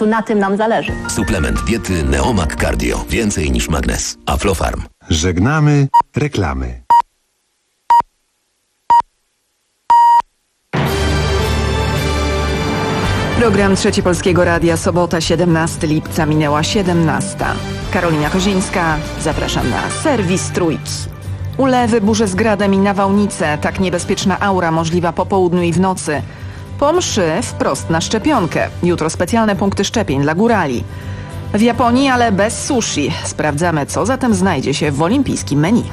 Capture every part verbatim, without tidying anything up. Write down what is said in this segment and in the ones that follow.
końcu na tym nam zależy. Suplement diety Neomag Cardio. Więcej niż magnes. Aflofarm. Żegnamy reklamy. Program Trzeci Polskiego Radia, sobota, siedemnastego lipca, minęła siedemnasta. Karolina Kozińska, zapraszam na serwis Trójki. Ulewy, burze z gradem i nawałnice, tak niebezpieczna aura możliwa po południu i w nocy. Po mszy wprost na szczepionkę. Jutro specjalne punkty szczepień dla górali. W Japonii, ale bez sushi. Sprawdzamy, co zatem znajdzie się w olimpijskim menu.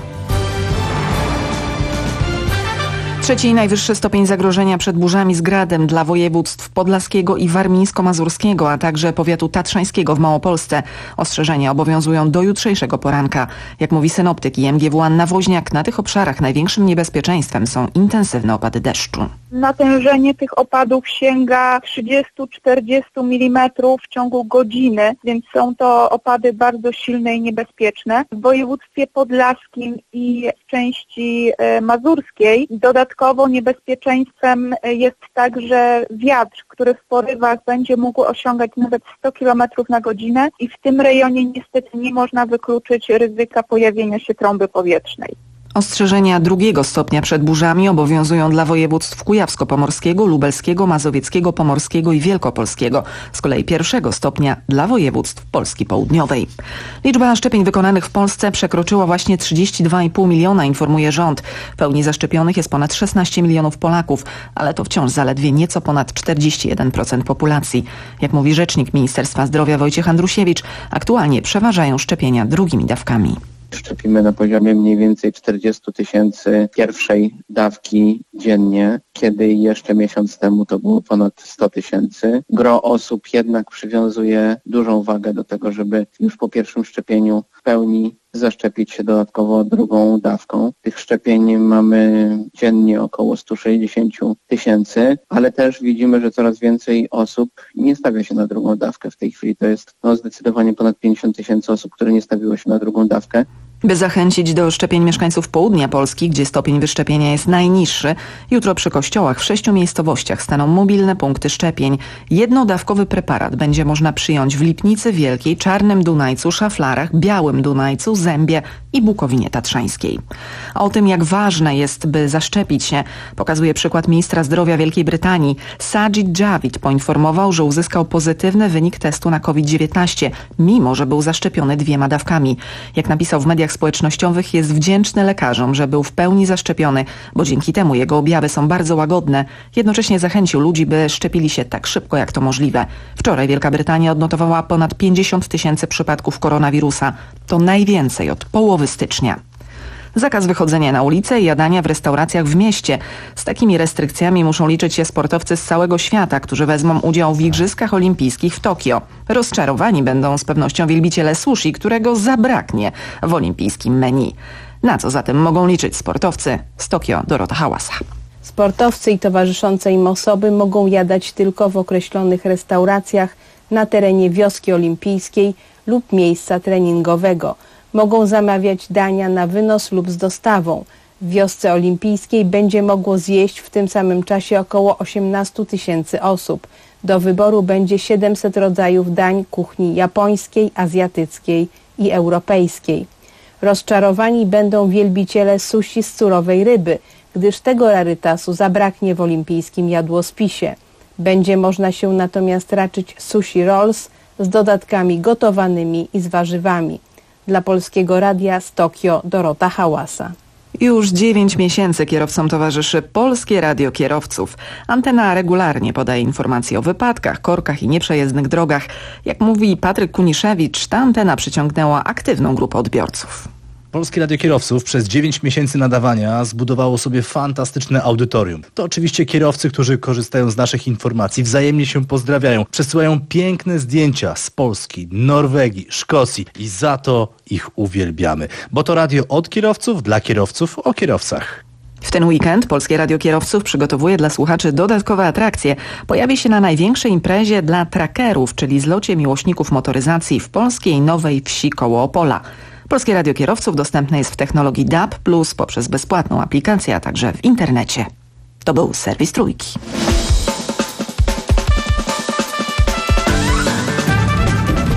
Trzeci i najwyższy stopień zagrożenia przed burzami z gradem dla województw podlaskiego i warmińsko-mazurskiego, a także powiatu tatrzańskiego w Małopolsce. Ostrzeżenia obowiązują do jutrzejszego poranka. Jak mówi synoptyk I M G W Anna Woźniak, na tych obszarach największym niebezpieczeństwem są intensywne opady deszczu. Natężenie tych opadów sięga trzydzieści do czterdziestu milimetrów w ciągu godziny, więc są to opady bardzo silne i niebezpieczne. W województwie podlaskim i w części mazurskiej dodatkowo niebezpieczeństwem jest także wiatr, który w porywach będzie mógł osiągać nawet sto kilometrów na godzinę i w tym rejonie niestety nie można wykluczyć ryzyka pojawienia się trąby powietrznej. Ostrzeżenia drugiego stopnia przed burzami obowiązują dla województw kujawsko-pomorskiego, lubelskiego, mazowieckiego, pomorskiego i wielkopolskiego. Z kolei pierwszego stopnia dla województw Polski Południowej. Liczba szczepień wykonanych w Polsce przekroczyła właśnie trzydzieści dwa i pół miliona, informuje rząd. W pełni zaszczepionych jest ponad szesnaście milionów Polaków, ale to wciąż zaledwie nieco ponad czterdzieści jeden procent populacji. Jak mówi rzecznik Ministerstwa Zdrowia Wojciech Andrusiewicz, aktualnie przeważają szczepienia drugimi dawkami. Szczepimy na poziomie mniej więcej czterdzieści tysięcy pierwszej dawki dziennie, kiedy jeszcze miesiąc temu to było ponad sto tysięcy. Gro osób jednak przywiązuje dużą wagę do tego, żeby już po pierwszym szczepieniu w pełni zaszczepić się dodatkowo drugą dawką. Tych szczepień mamy dziennie około sto sześćdziesiąt tysięcy, ale też widzimy, że coraz więcej osób nie stawia się na drugą dawkę. W tej chwili to jest no, zdecydowanie ponad pięćdziesiąt tysięcy osób, które nie stawiło się na drugą dawkę. By zachęcić do szczepień mieszkańców południa Polski, gdzie stopień wyszczepienia jest najniższy, jutro przy kościołach w sześciu miejscowościach staną mobilne punkty szczepień. Jednodawkowy preparat będzie można przyjąć w Lipnicy Wielkiej, Czarnym Dunajcu, Szaflarach, Białym Dunajcu, Zębie i Bukowinie Tatrzańskiej. A o tym, jak ważne jest, by zaszczepić się, pokazuje przykład ministra zdrowia Wielkiej Brytanii. Sajid Javid poinformował, że uzyskał pozytywny wynik testu na COVID dziewiętnaście, mimo że był zaszczepiony dwiema dawkami. Jak napisał w mediach społecznościowych, jest wdzięczny lekarzom, że był w pełni zaszczepiony, bo dzięki temu jego objawy są bardzo łagodne. Jednocześnie zachęcił ludzi, by szczepili się tak szybko, jak to możliwe. Wczoraj Wielka Brytania odnotowała ponad pięćdziesiąt tysięcy przypadków koronawirusa. To najwięcej od połowy stycznia. Zakaz wychodzenia na ulicę i jadania w restauracjach w mieście. Z takimi restrykcjami muszą liczyć się sportowcy z całego świata, którzy wezmą udział w Igrzyskach Olimpijskich w Tokio. Rozczarowani będą z pewnością wielbiciele sushi, którego zabraknie w olimpijskim menu. Na co zatem mogą liczyć sportowcy? Z Tokio Dorota Hałasa. Sportowcy i towarzyszące im osoby mogą jadać tylko w określonych restauracjach na terenie wioski olimpijskiej lub miejsca treningowego. Mogą zamawiać dania na wynos lub z dostawą. W wiosce olimpijskiej będzie mogło zjeść w tym samym czasie około osiemnaście tysięcy osób. Do wyboru będzie siedemset rodzajów dań kuchni japońskiej, azjatyckiej i europejskiej. Rozczarowani będą wielbiciele sushi z surowej ryby, gdyż tego rarytasu zabraknie w olimpijskim jadłospisie. Będzie można się natomiast raczyć sushi rolls z dodatkami gotowanymi i z warzywami. Dla Polskiego Radia z Tokio Dorota Hałasa. Już dziewięć miesięcy kierowcom towarzyszy Polskie Radio Kierowców. Antena regularnie podaje informacje o wypadkach, korkach i nieprzejezdnych drogach. Jak mówi Patryk Kuniszewicz, ta antena przyciągnęła aktywną grupę odbiorców. Polskie Radio Kierowców przez dziewięć miesięcy nadawania zbudowało sobie fantastyczne audytorium. To oczywiście kierowcy, którzy korzystają z naszych informacji, wzajemnie się pozdrawiają, przesyłają piękne zdjęcia z Polski, Norwegii, Szkocji i za to ich uwielbiamy. Bo to radio od kierowców, dla kierowców, o kierowcach. W ten weekend Polskie Radio Kierowców przygotowuje dla słuchaczy dodatkowe atrakcje. Pojawi się na największej imprezie dla trackerów, czyli zlocie miłośników motoryzacji w polskiej Nowej Wsi koło Opola. Polskie Radio Kierowców dostępne jest w technologii D A B plus, poprzez bezpłatną aplikację, a także w internecie. To był serwis Trójki.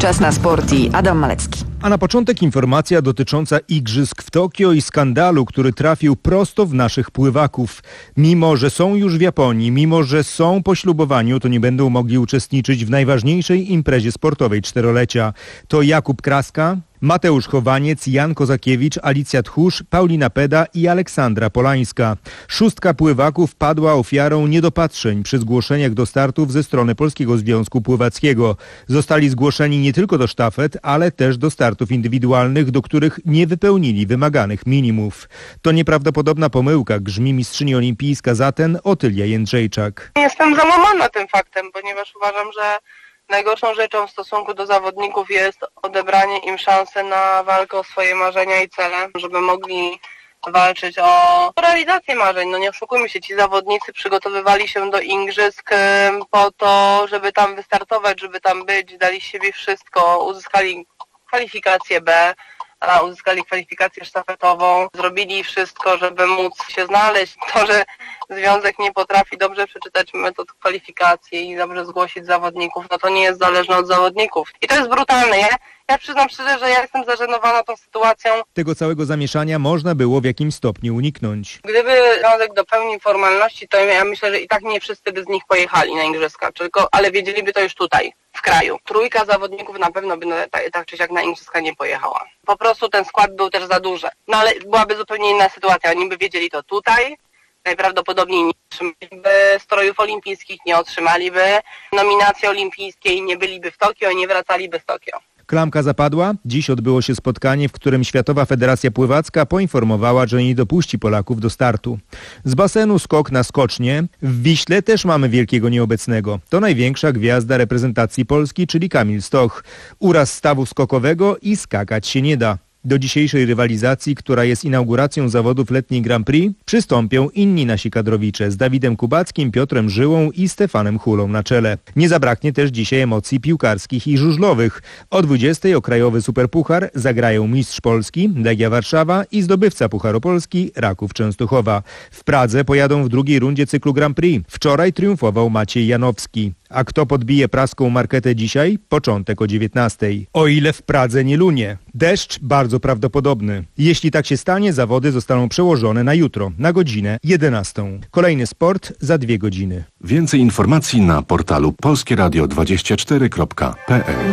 Czas na sport i Adam Malecki. A na początek informacja dotycząca igrzysk w Tokio i skandalu, który trafił prosto w naszych pływaków. Mimo że są już w Japonii, mimo że są po ślubowaniu, to nie będą mogli uczestniczyć w najważniejszej imprezie sportowej czterolecia. To Jakub Kraska, Mateusz Chowaniec, Jan Kozakiewicz, Alicja Tchórz, Paulina Peda i Aleksandra Polańska. Szóstka pływaków padła ofiarą niedopatrzeń przy zgłoszeniach do startów ze strony Polskiego Związku Pływackiego. Zostali zgłoszeni nie tylko do sztafet, ale też do startów indywidualnych, do których nie wypełnili wymaganych minimów. To nieprawdopodobna pomyłka, grzmi mistrzyni olimpijska z Aten Otylia Jędrzejczak. Jestem załamana tym faktem, ponieważ uważam, że najgorszą rzeczą w stosunku do zawodników jest odebranie im szansy na walkę o swoje marzenia i cele, żeby mogli walczyć o realizację marzeń. No nie oszukujmy się, ci zawodnicy przygotowywali się do igrzysk po to, żeby tam wystartować, żeby tam być, dali z siebie wszystko, uzyskali kwalifikację B, a uzyskali kwalifikację sztafetową, zrobili wszystko, żeby móc się znaleźć. To, że związek nie potrafi dobrze przeczytać metod kwalifikacji i dobrze zgłosić zawodników, no to nie jest zależne od zawodników. I to jest brutalne. Ja, ja przyznam szczerze, że ja jestem zażenowana tą sytuacją. Tego całego zamieszania można było w jakimś stopniu uniknąć. Gdyby związek dopełnił formalności, to ja myślę, że i tak nie wszyscy by z nich pojechali na igrzyska, tylko, ale wiedzieliby to już tutaj, w kraju. Trójka zawodników na pewno by tak, tak czy siak na igrzyska nie pojechała. Po prostu ten skład był też za duży. No ale byłaby zupełnie inna sytuacja. Oni by wiedzieli to tutaj, najprawdopodobniej nie otrzymaliby strojów olimpijskich, nie otrzymaliby nominacji olimpijskiej, nie byliby w Tokio i nie wracaliby z Tokio. Klamka zapadła. Dziś odbyło się spotkanie, w którym Światowa Federacja Pływacka poinformowała, że nie dopuści Polaków do startu. Z basenu skok na skocznie. W Wiśle też mamy wielkiego nieobecnego. To największa gwiazda reprezentacji Polski, czyli Kamil Stoch. Uraz stawu skokowego i skakać się nie da. Do dzisiejszej rywalizacji, która jest inauguracją zawodów letniej Grand Prix, przystąpią inni nasi kadrowicze z Dawidem Kubackim, Piotrem Żyłą i Stefanem Hulą na czele. Nie zabraknie też dzisiaj emocji piłkarskich i żużlowych. O dwudziestej o Krajowy Superpuchar zagrają mistrz Polski, Legia Warszawa i zdobywca Pucharu Polski, Raków Częstochowa. W Pradze pojadą w drugiej rundzie cyklu Grand Prix. Wczoraj triumfował Maciej Janowski. A kto podbije praską marketę dzisiaj? Początek o dziewiętnastej. O ile w Pradze nie lunie. Deszcz bardzo prawdopodobny. Jeśli tak się stanie, zawody zostaną przełożone na jutro, na godzinę jedenastą. Kolejny sport za dwie godziny. Więcej informacji na portalu polskie radio dwadzieścia cztery kropka p l.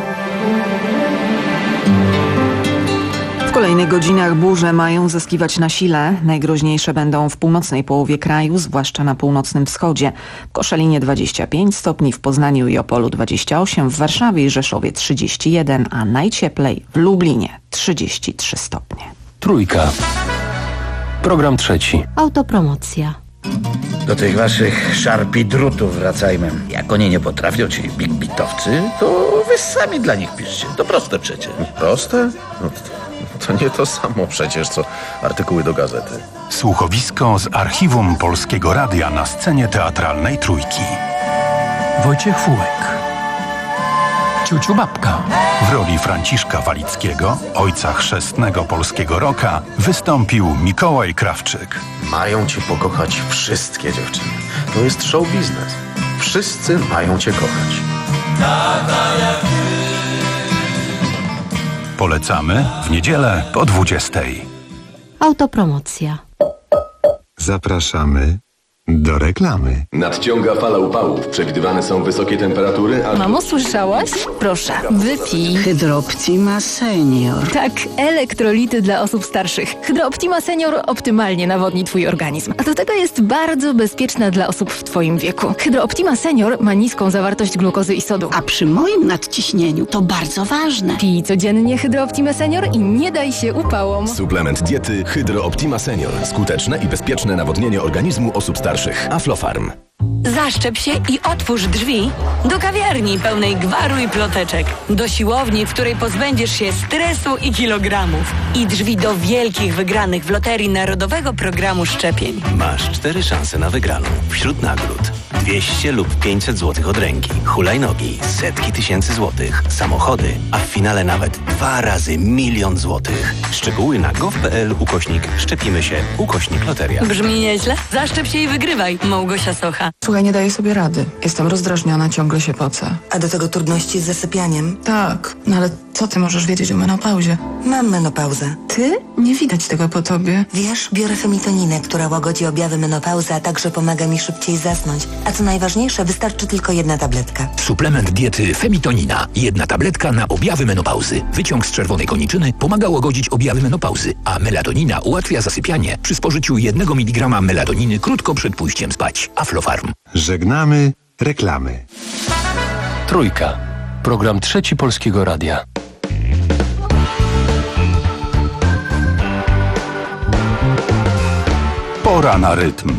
W kolejnych godzinach burze mają zyskiwać na sile. Najgroźniejsze będą w północnej połowie kraju, zwłaszcza na północnym wschodzie. W Koszalinie dwadzieścia pięć stopni, w Poznaniu i Opolu dwadzieścia osiem, w Warszawie i Rzeszowie trzydzieści jeden, a najcieplej w Lublinie trzydzieści trzy stopnie. Trójka. Program trzeci. Autopromocja. Do tych waszych szarpi drutów wracajmy. Jak oni nie potrafią, ci big bitowcy, to wy sami dla nich piszcie. To proste przecież. Proste? No to... To nie to samo przecież, co artykuły do gazety. Słuchowisko z archiwum Polskiego Radia na scenie teatralnej Trójki. Wojciech Fułek. Ciuciu Babka. W roli Franciszka Walickiego, ojca chrzestnego polskiego rocka, wystąpił Mikołaj Krawczyk. Mają cię pokochać wszystkie dziewczyny. To jest show biznes. Wszyscy mają cię kochać. Polecamy w niedzielę po dwudziestej. Autopromocja. Zapraszamy do reklamy. Nadciąga fala upałów. Przewidywane są wysokie temperatury, a... Mamo, słyszałaś? Proszę, wypij. Hydrooptima Senior. Tak, elektrolity dla osób starszych. Hydrooptima Senior optymalnie nawodni twój organizm. A do tego jest bardzo bezpieczna dla osób w twoim wieku. Hydrooptima Senior ma niską zawartość glukozy i sodu. A przy moim nadciśnieniu to bardzo ważne. Pij codziennie Hydrooptima Senior i nie daj się upałom. Suplement diety Hydrooptima Senior. Skuteczne i bezpieczne nawodnienie organizmu osób starszych. Aflofarm. Zaszczep się i otwórz drzwi do kawiarni pełnej gwaru i ploteczek. Do siłowni, w której pozbędziesz się stresu i kilogramów. I drzwi do wielkich wygranych w Loterii Narodowego Programu Szczepień. Masz cztery szanse na wygraną wśród nagród. dwieście lub pięćset złotych od ręki. Hulajnogi, setki tysięcy złotych. Samochody, a w finale nawet dwa razy milion złotych. Szczegóły na gov.pl ukośnik szczepimy się ukośnik loteria. Brzmi nieźle? Zaszczep się i wygrywaj. Małgosia Socha. Słuchaj, nie daję sobie rady. Jestem rozdrażniona, ciągle się pocę. A do tego trudności z zasypianiem? Tak, no ale co ty możesz wiedzieć o menopauzie? Mam menopauzę. Ty? Nie widać tego po tobie. Wiesz, biorę femitoninę, która łagodzi objawy menopauzy, a także pomaga mi szybciej zasnąć. A co najważniejsze, wystarczy tylko jedna tabletka. Suplement diety Femitonina. Jedna tabletka na objawy menopauzy. Wyciąg z czerwonej koniczyny pomaga łagodzić objawy menopauzy, a melatonina ułatwia zasypianie przy spożyciu jednego miligrama melatoniny krótko przed pójściem spać. Aflofarm. Żegnamy reklamy. Trójka. Program Trzeci Polskiego Radia. Pora na rytm.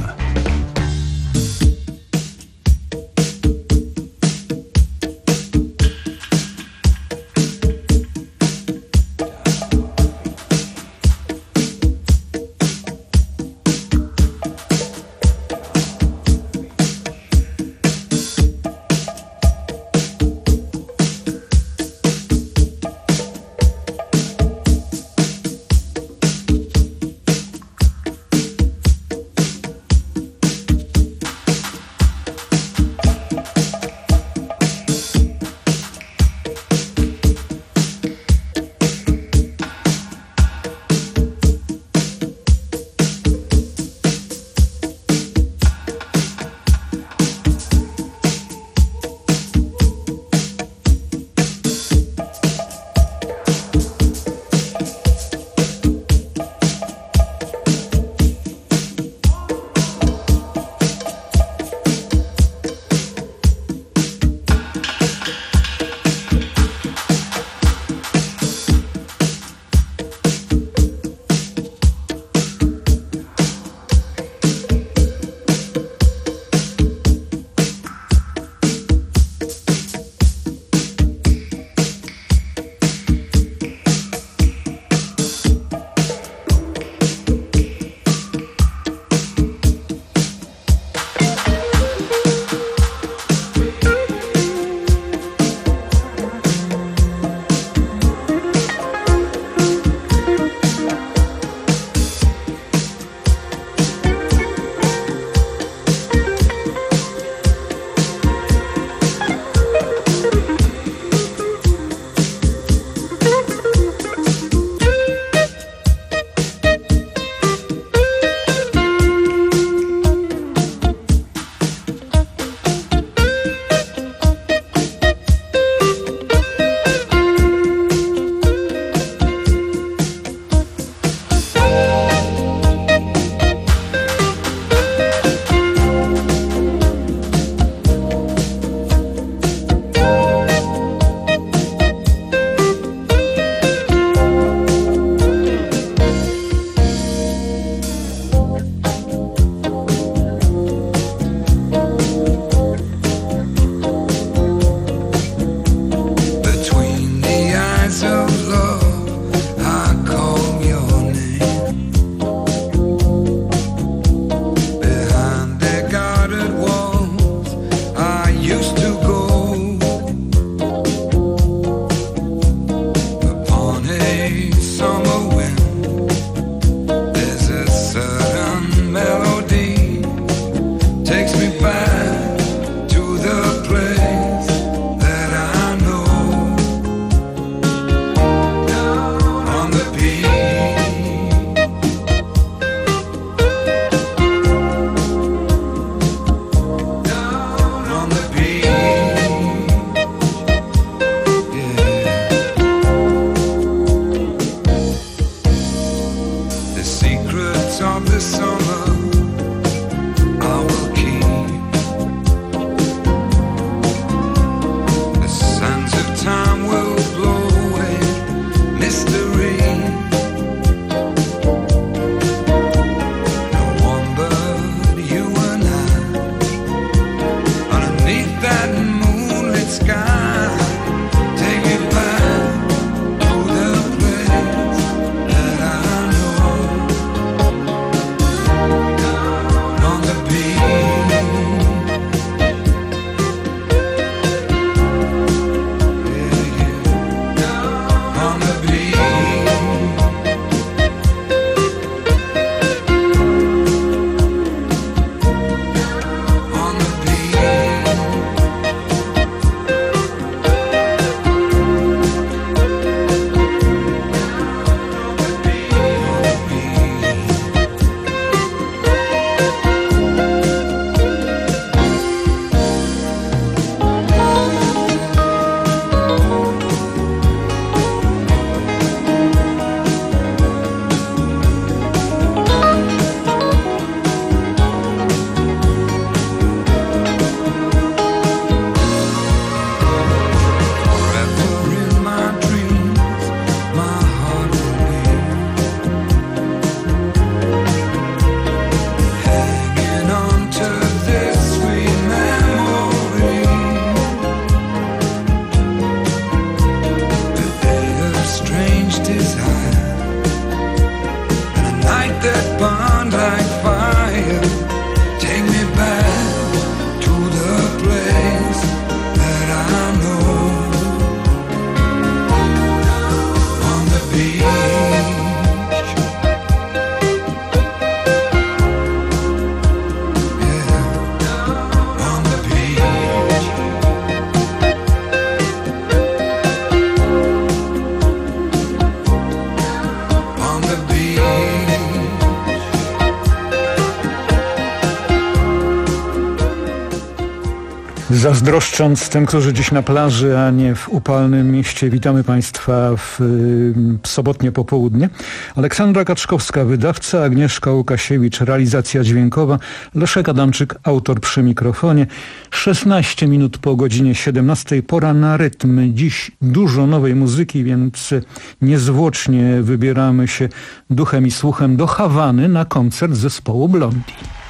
Zazdroszcząc tym, którzy dziś na plaży, a nie w upalnym mieście, witamy Państwa w y, sobotnie popołudnie. Aleksandra Kaczkowska, wydawca, Agnieszka Łukasiewicz, realizacja dźwiękowa, Leszek Adamczyk, autor przy mikrofonie. szesnaście minut po godzinie siedemnastej, pora na rytm. Dziś dużo nowej muzyki, więc niezwłocznie wybieramy się duchem i słuchem do Hawany na koncert zespołu Blondie.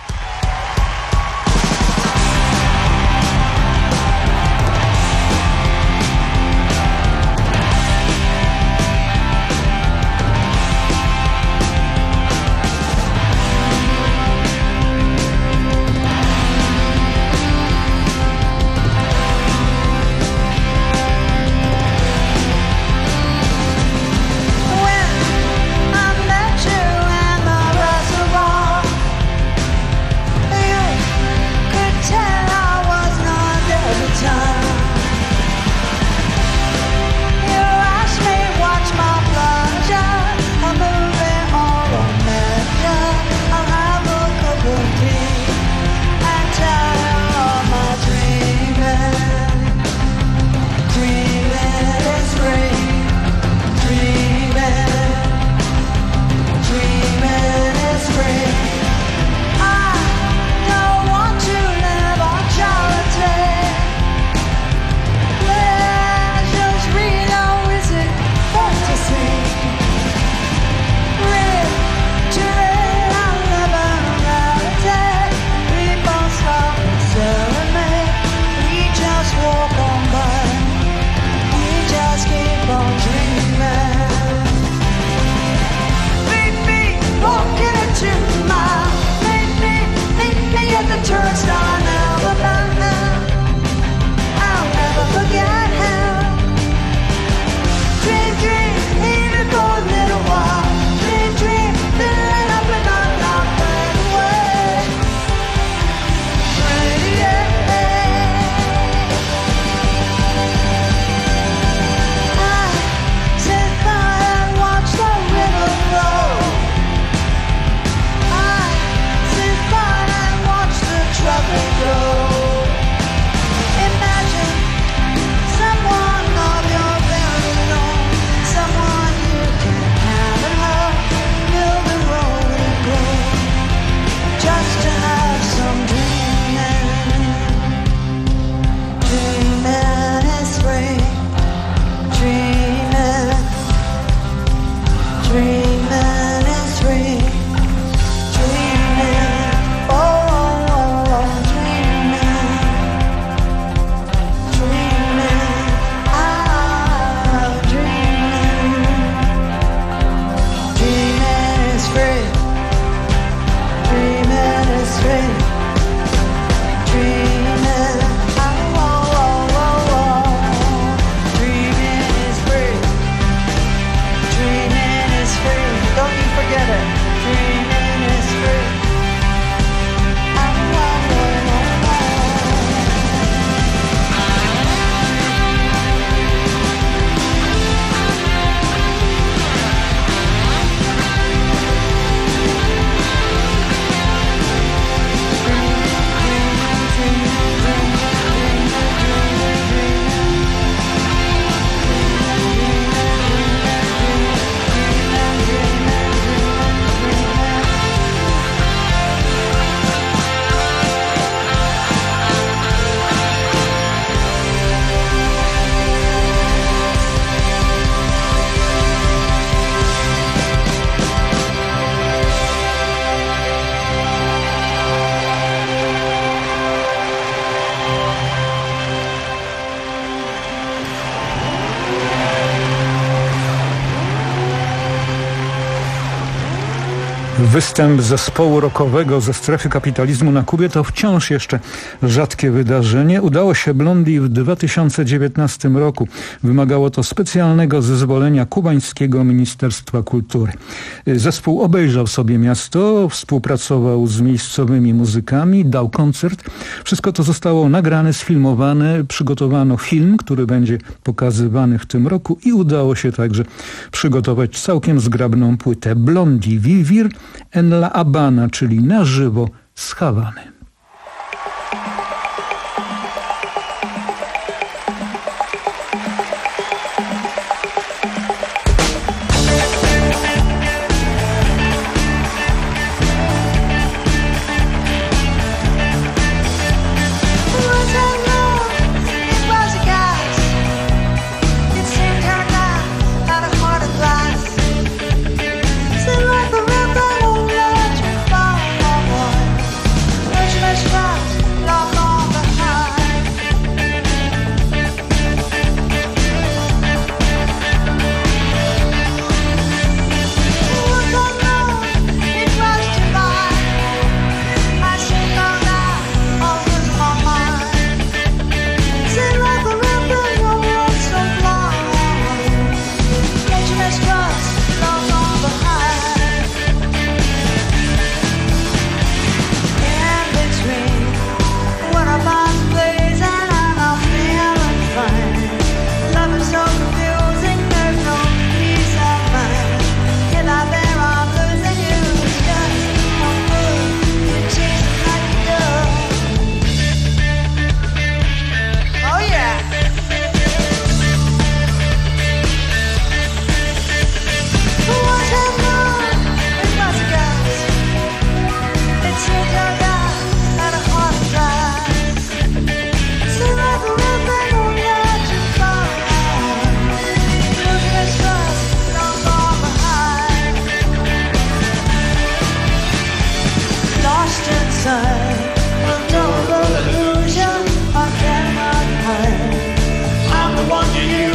Występ zespołu rockowego ze strefy kapitalizmu na Kubie to wciąż jeszcze rzadkie wydarzenie. Udało się Blondie w dwa tysiące dziewiętnastym roku. Wymagało to specjalnego zezwolenia kubańskiego Ministerstwa Kultury. Zespół obejrzał sobie miasto, współpracował z miejscowymi muzykami, dał koncert. Wszystko to zostało nagrane, sfilmowane, przygotowano film, który będzie pokazywany w tym roku i udało się także przygotować całkiem zgrabną płytę Blondie Vivir en la Habana, czyli na żywo z Hawany.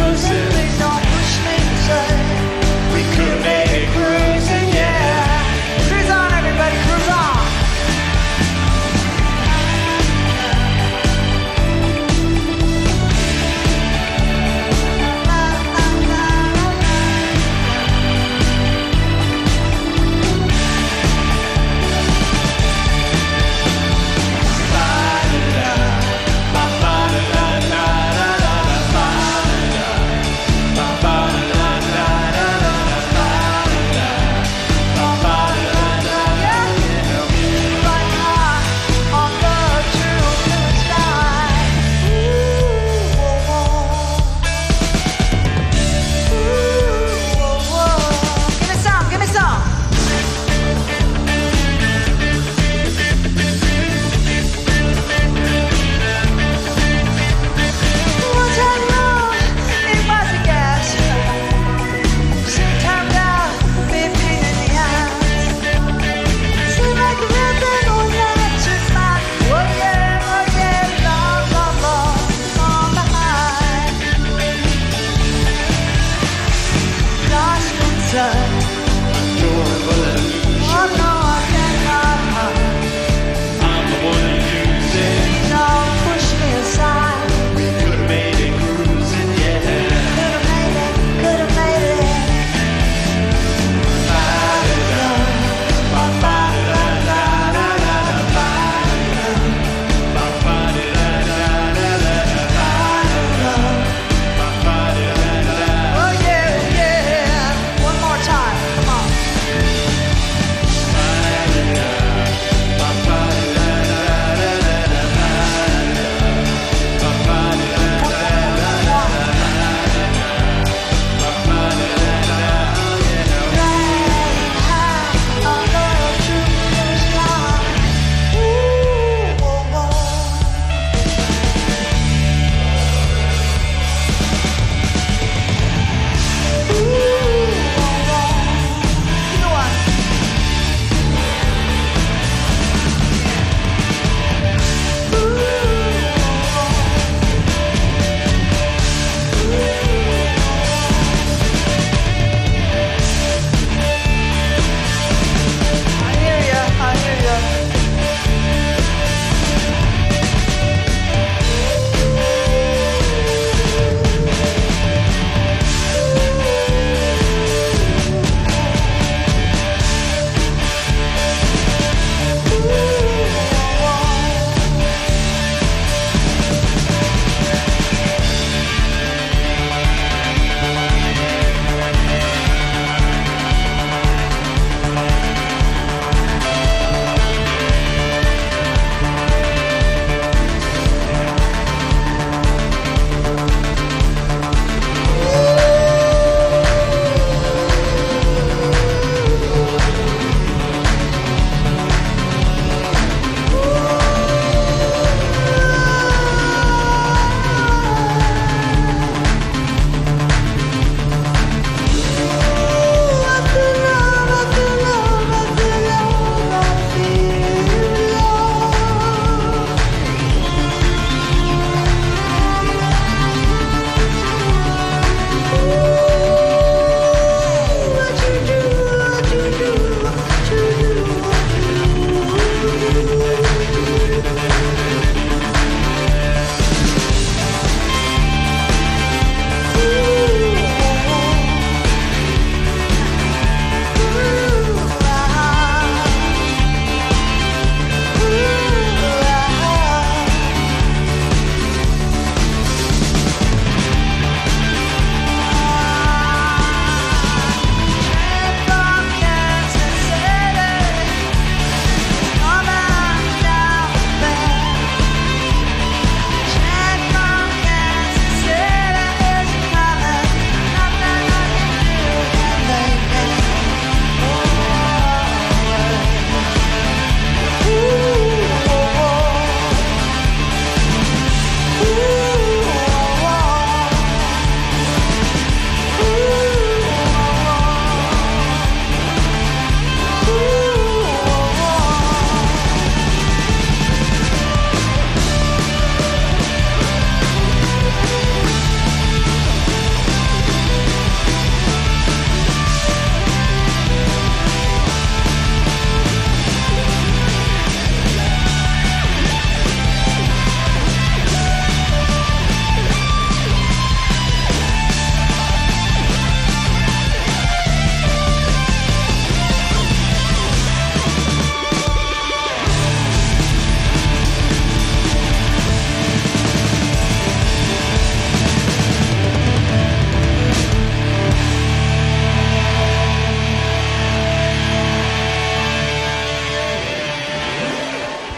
cruising, please don't push me to say we could have made it cruising, yeah. Cruise on, everybody, cruise on.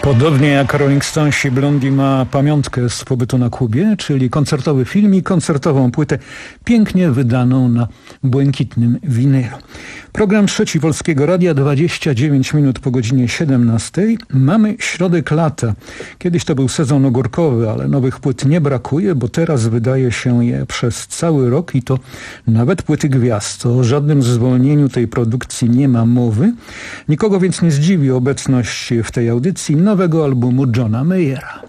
Podobnie jak Rolling Stonesi, Blondie ma pamiątkę z pobytu na Kubie, czyli koncertowy film i koncertową płytę pięknie wydaną na błękitnym winylu. Program Trzeci Polskiego Radia, dwadzieścia dziewięć minut po godzinie siedemnastej. Mamy środek lata. Kiedyś to był sezon ogórkowy, ale nowych płyt nie brakuje, bo teraz wydaje się je przez cały rok i to nawet płyty gwiazd. O żadnym zwolnieniu tej produkcji nie ma mowy. Nikogo więc nie zdziwi obecność w tej audycji nowego albumu Johna Mayera.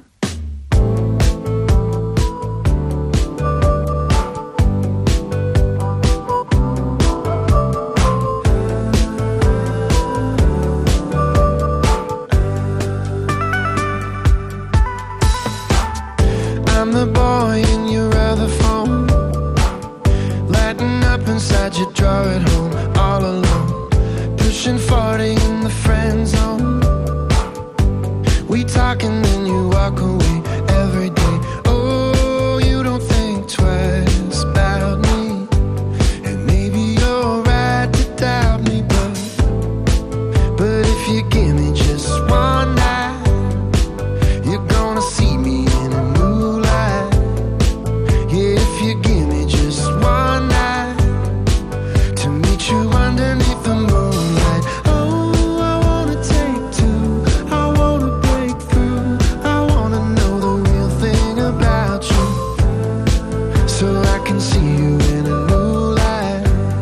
I'm the boy in your other phone, lighting up inside your drawer at home, all alone, pushing forty in the friend zone. We talk and then you walk away every day. Oh, you don't think twice about me, and maybe you're right to doubt me, but but if you give me just one night, you're gonna see me in a new light. Yeah, if you give me just one night to meet you underneath the moonlight. Oh, I wanna take two, I wanna break through, I wanna know the real thing about you, so I can see you in a new light.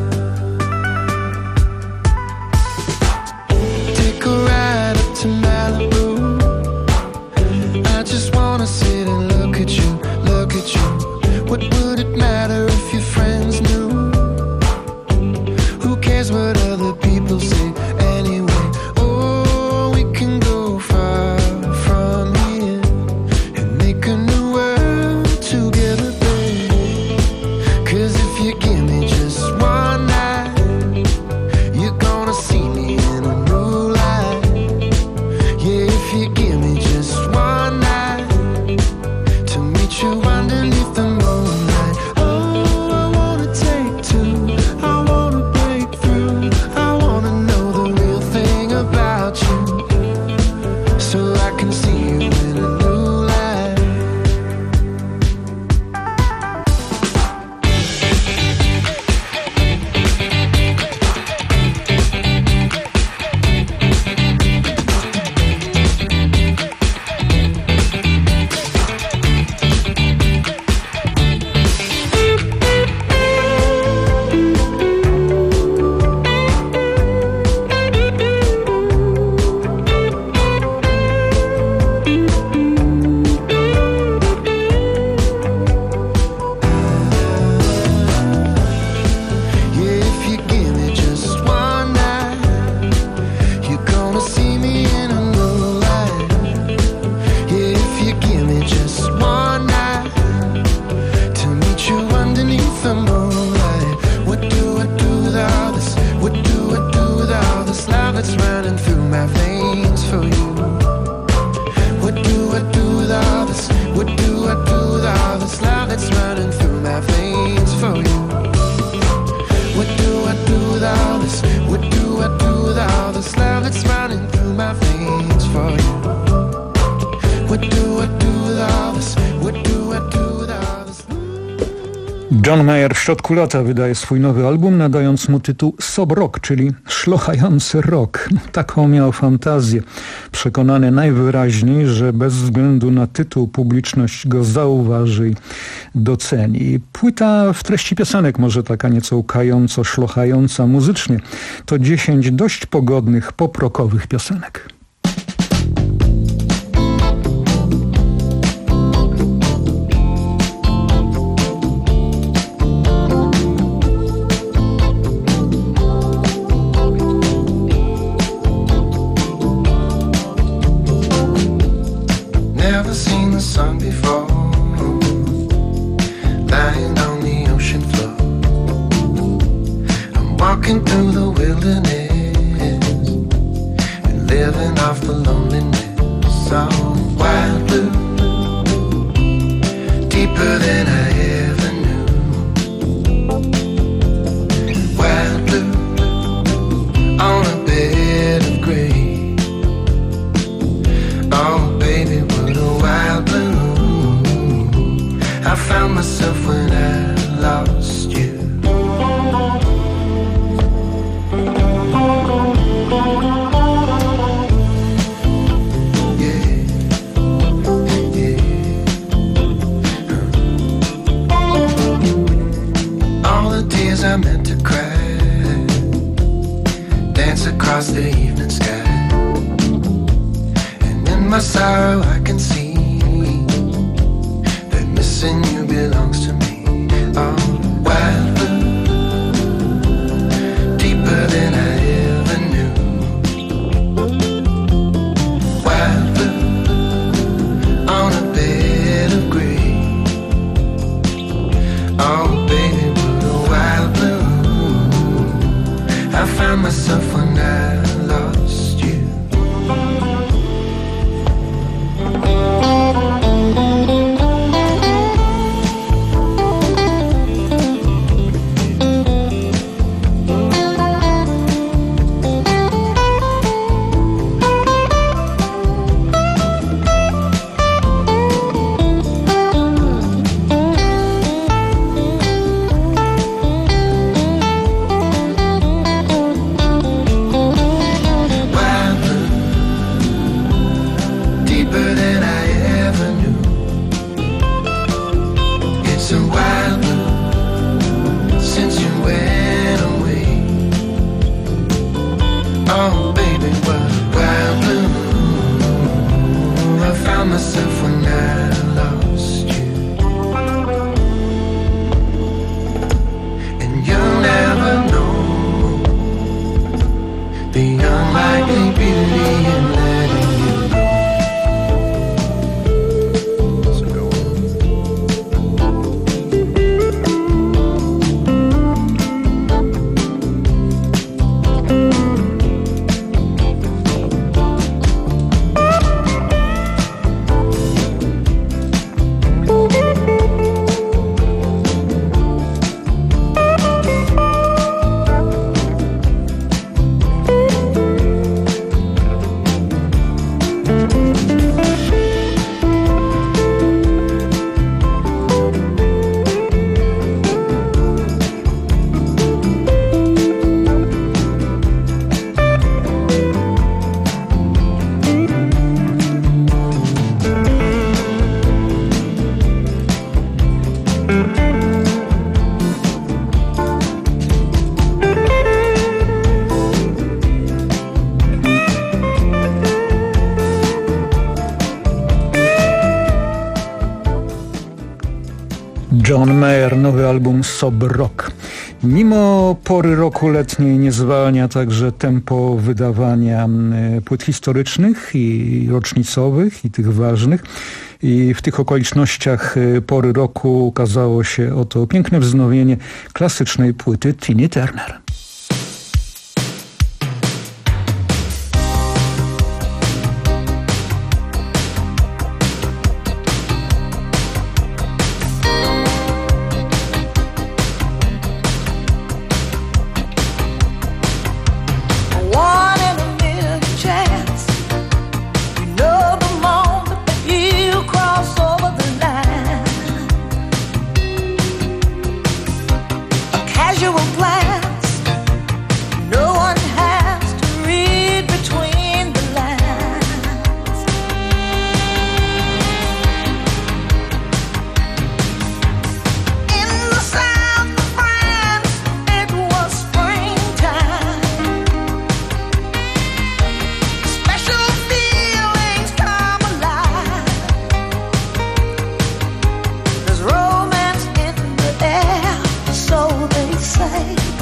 Take a ride up to Malibu, I just wanna sit and look at you, look at you. What would it matter if your friends knew? Who cares what other people say anyway? Oh, we can go far from here and make a new world together, babe. 'Cause if you give me just one night, you're gonna see me in a new light. Yeah, if you give me just one night to meet you underneath the moonlight. Oh, I wanna take two, I wanna break through, I wanna know the real thing about you, so I can see you in a new light. Yeah, if you give me just one night, you're gonna see me in a new light. Yeah, if you give me just one night to meet you underneath the moonlight. What do I do with all this? What do I do with all this love that's running through my veins for you? What do I do with all this? What do I do with all this love that's running through my veins for you? What do I do with all this? What do I do with all this love that's running through my veins for you? What do I do with all this? What do I do with all this? John Mayer w środku lata wydaje swój nowy album, nadając mu tytuł Sob Rock, czyli szlochający rock. Taką miał fantazję. Przekonany najwyraźniej, że bez względu na tytuł publiczność go zauważy i doceni. Płyta w treści piosenek, może taka nieco łkająco, szlochająca muzycznie, to dziesięć dość pogodnych, pop-rockowych piosenek. Never seen the sun before, lying on the ocean floor. I'm walking through the wilderness and living off the loneliness of wild blue, deeper than I ever knew. Wild blue on a bed of gray. Oh, I meant to cry, dance across the evening sky. And in my sorrow I can see that missing you belongs to me. Oh, wild blue, deeper than I ever knew. Wild blue, on a bed of grey. Oh baby, what a wild blue I found myself when I lost you. John Mayer, nowy album Sob Rock. Mimo pory roku letniej nie zwalnia także tempo wydawania płyt historycznych i rocznicowych i tych ważnych. I w tych okolicznościach pory roku ukazało się oto piękne wznowienie klasycznej płyty Tiny Turner. Say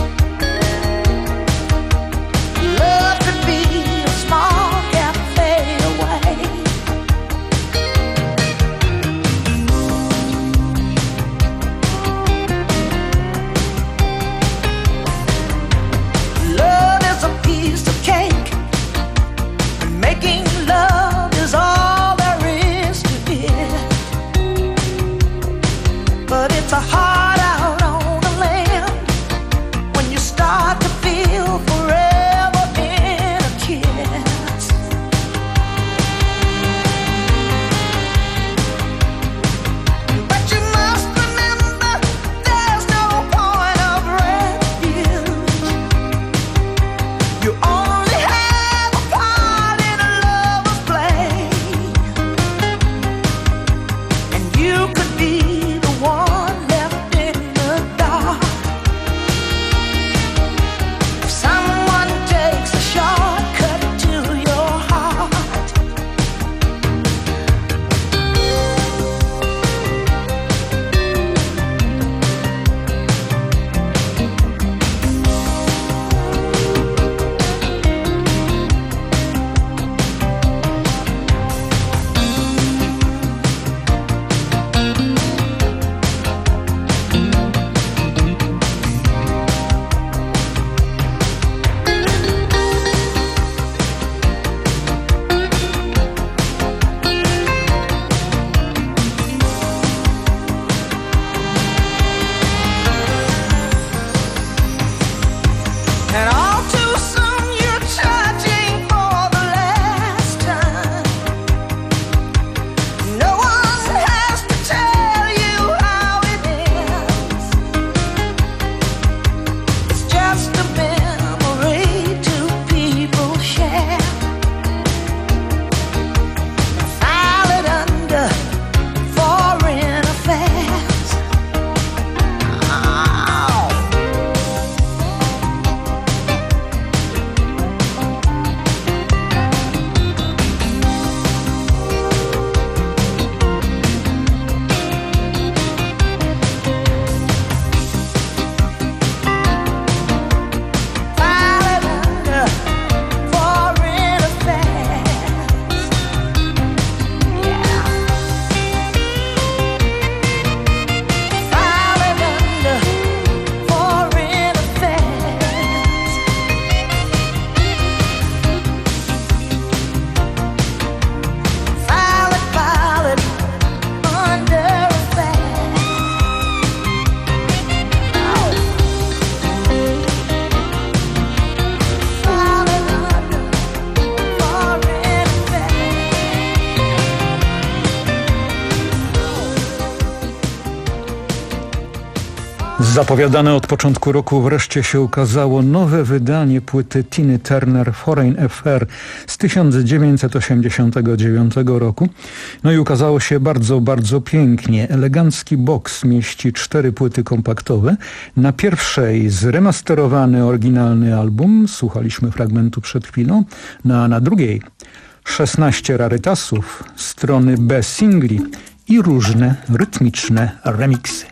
Zapowiadane od początku roku wreszcie się ukazało nowe wydanie płyty Tiny Turner Foreign Affair z tysiąc dziewięćset osiemdziesiątego dziewiątego roku. No i ukazało się bardzo, bardzo pięknie. Elegancki boks mieści cztery płyty kompaktowe. Na pierwszej zremasterowany oryginalny album, słuchaliśmy fragmentu przed chwilą, no a na drugiej szesnaście rarytasów, strony B singli i różne rytmiczne remiksy.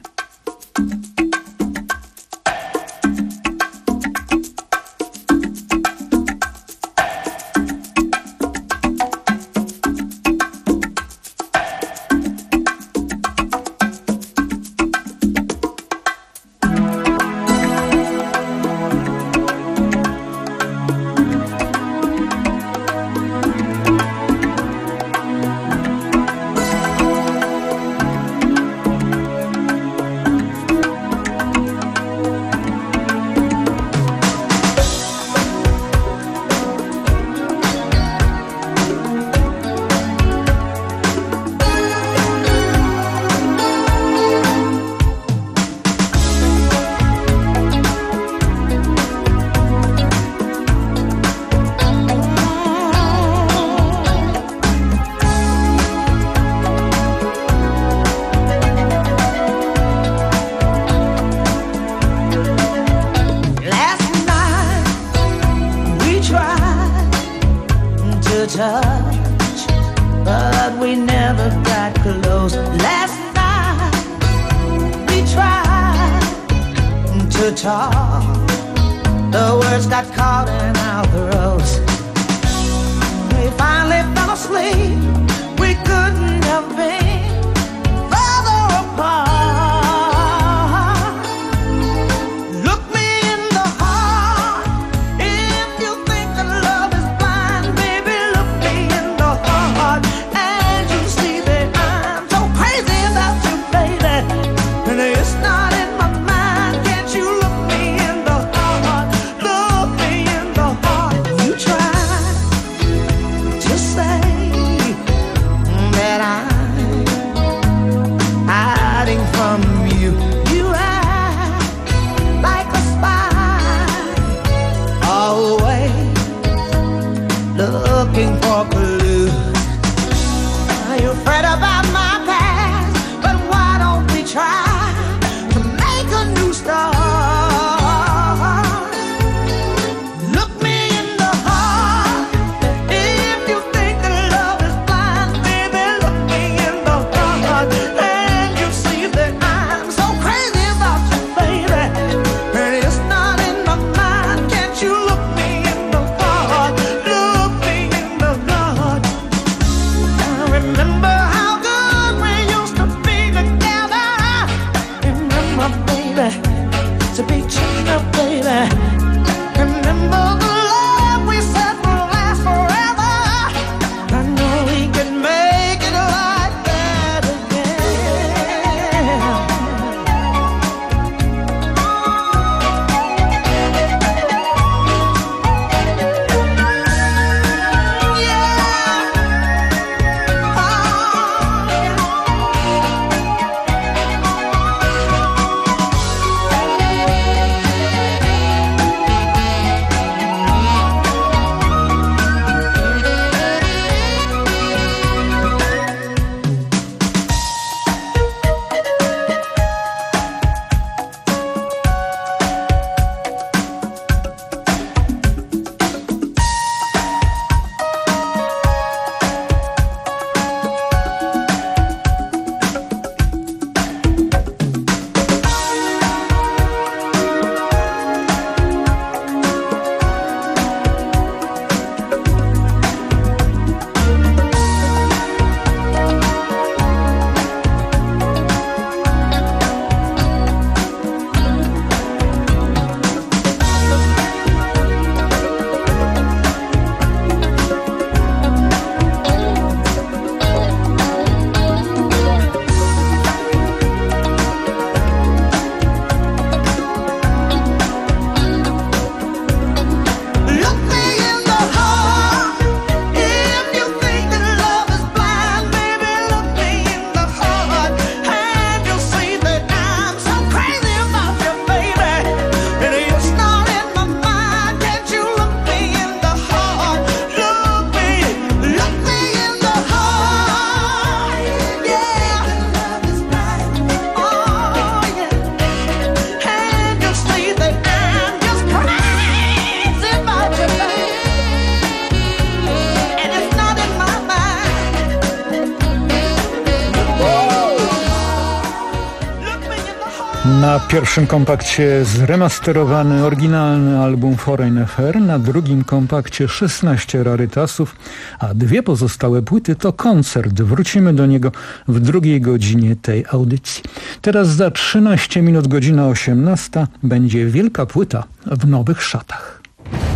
pierwszym kompakcie zremasterowany, oryginalny album Foreign Affair, na drugim kompakcie szesnaście rarytasów, a dwie pozostałe płyty to koncert. Wrócimy do niego w drugiej godzinie tej audycji. Teraz za trzynaście minut, godzina osiemnasta, będzie wielka płyta w nowych szatach.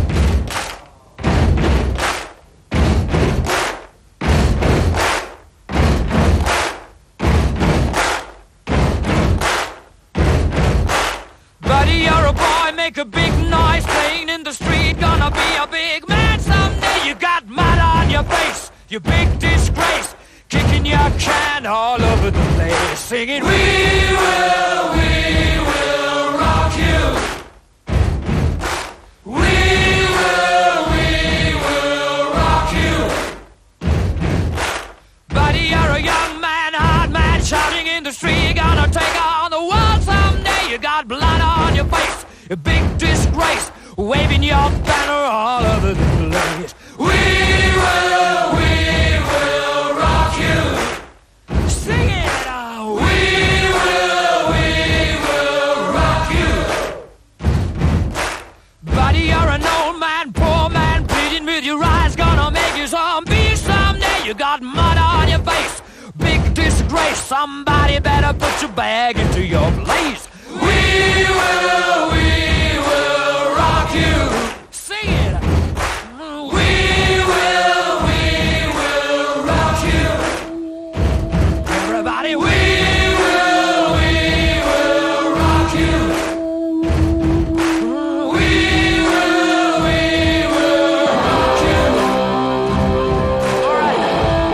Make a big noise playing in the street, gonna be a big man someday. You got mud on your face, you big disgrace, kicking your can all over the place, singing, we will, we will rock you. We will, we will rock you. Buddy, you're a young man, hard man, shouting in the street, gonna take on the world someday. You got blood on your face, a big disgrace, waving your banner all over the place. We will, we will rock you. Sing it out. We will, we will rock you. Buddy, you're an old man, poor man, pleading with your eyes, gonna make you zombie someday. You got mud on your face, big disgrace, somebody better put your bag into your place. We will, we will rock you. Sing it. We will, we will rock you. Everybody, we will, we will rock you. We will, we will rock you. All right.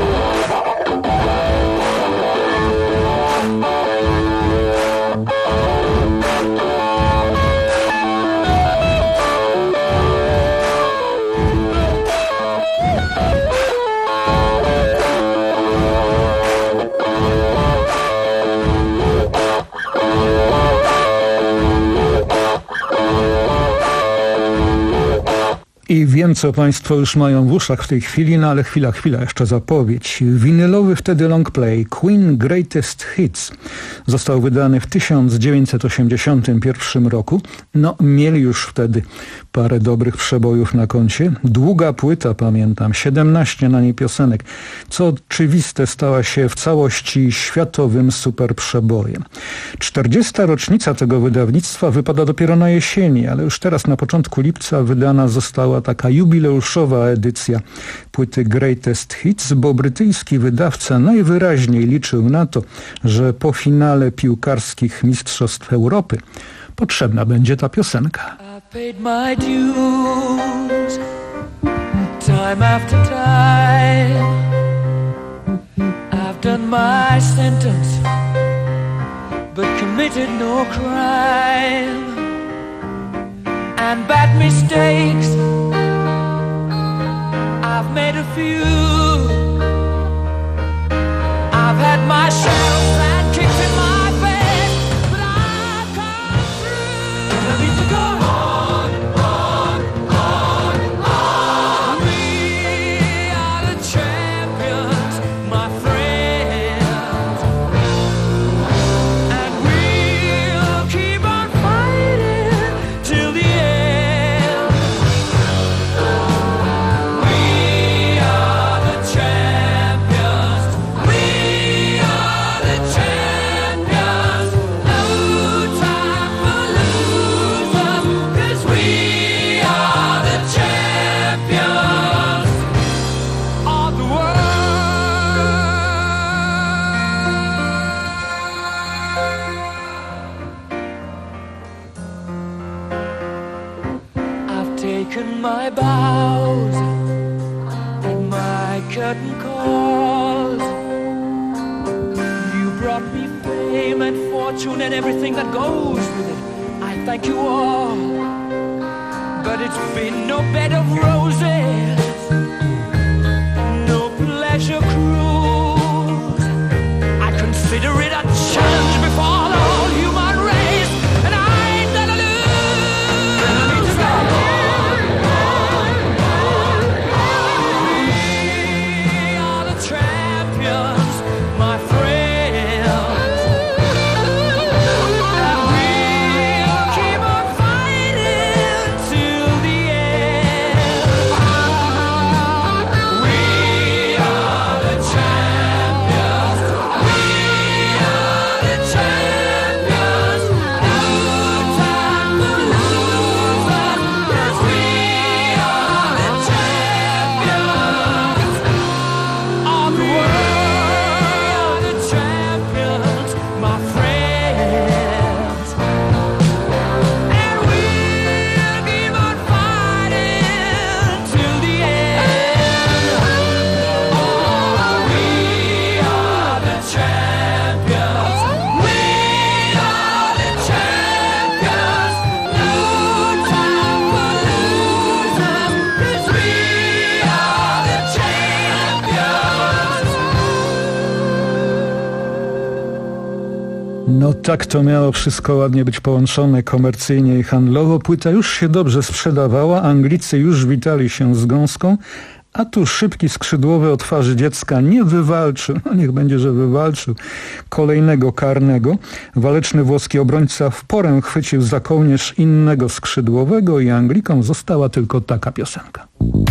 I wiem, co Państwo już mają w uszach w tej chwili, no ale chwila, chwila, jeszcze zapowiedź. Winylowy wtedy longplay Queen Greatest Hits został wydany w tysiąc dziewięćset osiemdziesiątym pierwszym roku. No, mieli już wtedy parę dobrych przebojów na koncie. Długa płyta, pamiętam, siedemnaście na niej piosenek, co oczywiste stała się w całości światowym super przebojem. czterdziesta rocznica tego wydawnictwa wypada dopiero na jesieni, ale już teraz na początku lipca wydana została taka jubileuszowa edycja płyty Greatest Hits, bo brytyjski wydawca najwyraźniej liczył na to, że po finale piłkarskich Mistrzostw Europy potrzebna będzie ta piosenka. I paid my dues, time after time. I've done my sentence, but committed no crime. And bad mistakes, I've made a few. I've had my share of bad kicks in my face, but I've come through. And I need to go on, on, on, on. We are the champions, my friends, and we'll keep on fighting till the end. We are the champions. We are the champions. No time for losers, 'cause we are the champions of the world. I've taken my bows and my curtain calls. You brought me fame and fortune and everything that goes with it. I thank you all, but it's been no bed of roses, no pleasure cruise. I consider it a challenge before the whole human race, and I ain't gonna lose. And I need to go on, on, on, on. We are the champions, my friends, and we No tak to miało wszystko ładnie być połączone komercyjnie i handlowo. Płyta już się dobrze sprzedawała, Anglicy już witali się z gąską, a tu szybki skrzydłowy o twarzy dziecka nie wywalczył, no niech będzie, że wywalczył, kolejnego karnego. Waleczny włoski obrońca w porę chwycił za kołnierz innego skrzydłowego i Anglikom została tylko taka piosenka.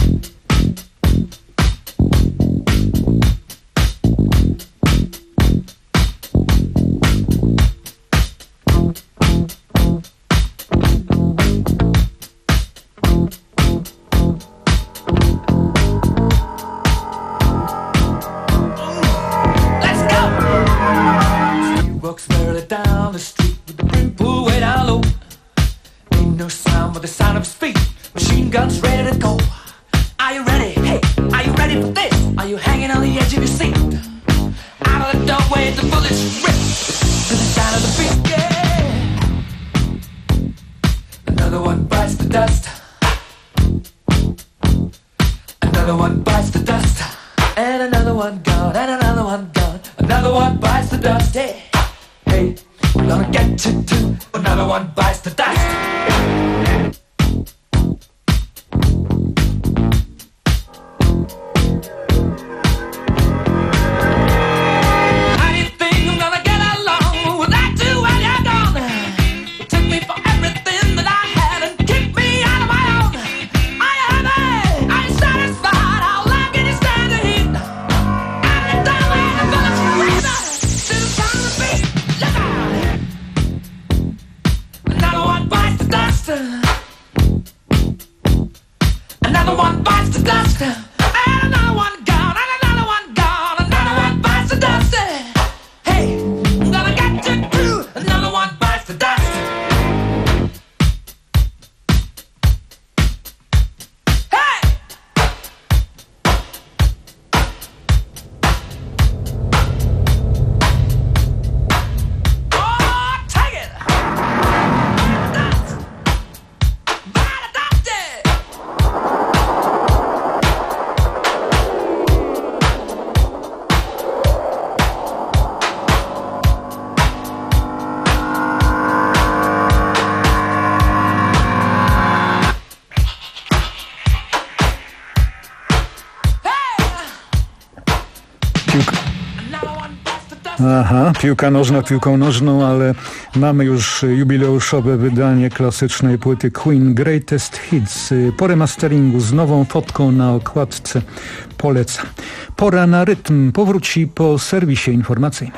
Aha, piłka nożna piłką nożną, ale mamy już jubileuszowe wydanie klasycznej płyty Queen Greatest Hits po remasteringu z nową fotką na okładce. Polecam. Pora na rytm powróci po serwisie informacyjnym.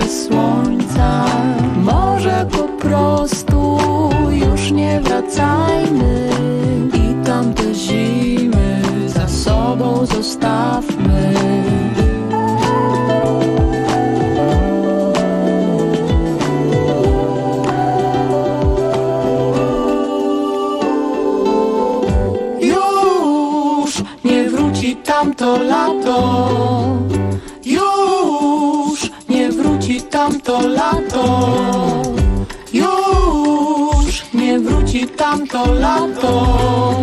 bez słońca. Może po prostu już nie wracajmy i tamte zimy za sobą zostawmy. Tamto lato, już nie wróci tamto lato, już nie wróci tamto lato,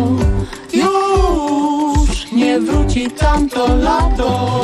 już nie wróci tamto lato.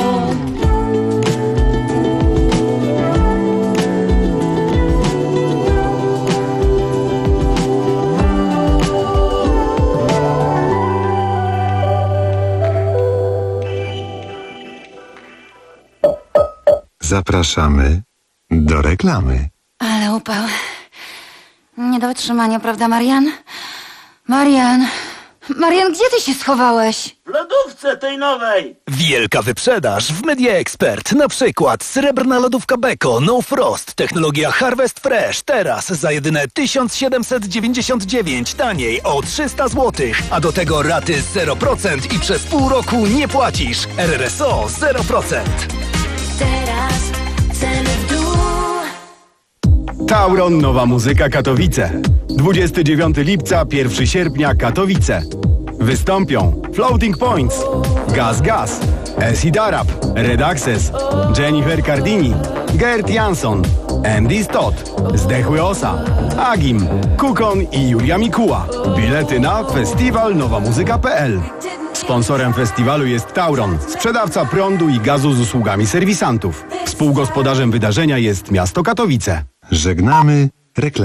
Zapraszamy do reklamy. Ale upał. Nie do wytrzymania, prawda, Marian? Marian! Marian, gdzie ty się schowałeś? W lodówce tej nowej! Wielka wyprzedaż w Media Expert. Na przykład srebrna lodówka Beko No Frost. Technologia Harvest Fresh. Teraz za jedyne tysiąc siedemset dziewięćdziesiąt dziewięć. Taniej o trzysta złotych. A do tego raty zero procent i przez pół roku nie płacisz. R R S O zero procent. Teraz ceny w dół. Tauron Nowa Muzyka Katowice. dwudziestego dziewiątego lipca, pierwszego sierpnia Katowice. Wystąpią Floating Points, Gaz Gaz, Acid Arab, Red Access, Jennifer Cardini, Gert Jansson, M D Stott, Zdechły Osa, Agim, Kukon i Julia Mikuła. Bilety na festiwal nowa muzyka kropka p l. Sponsorem festiwalu jest Tauron, sprzedawca prądu i gazu z usługami serwisantów. Współgospodarzem wydarzenia jest miasto Katowice. Żegnamy reklamy.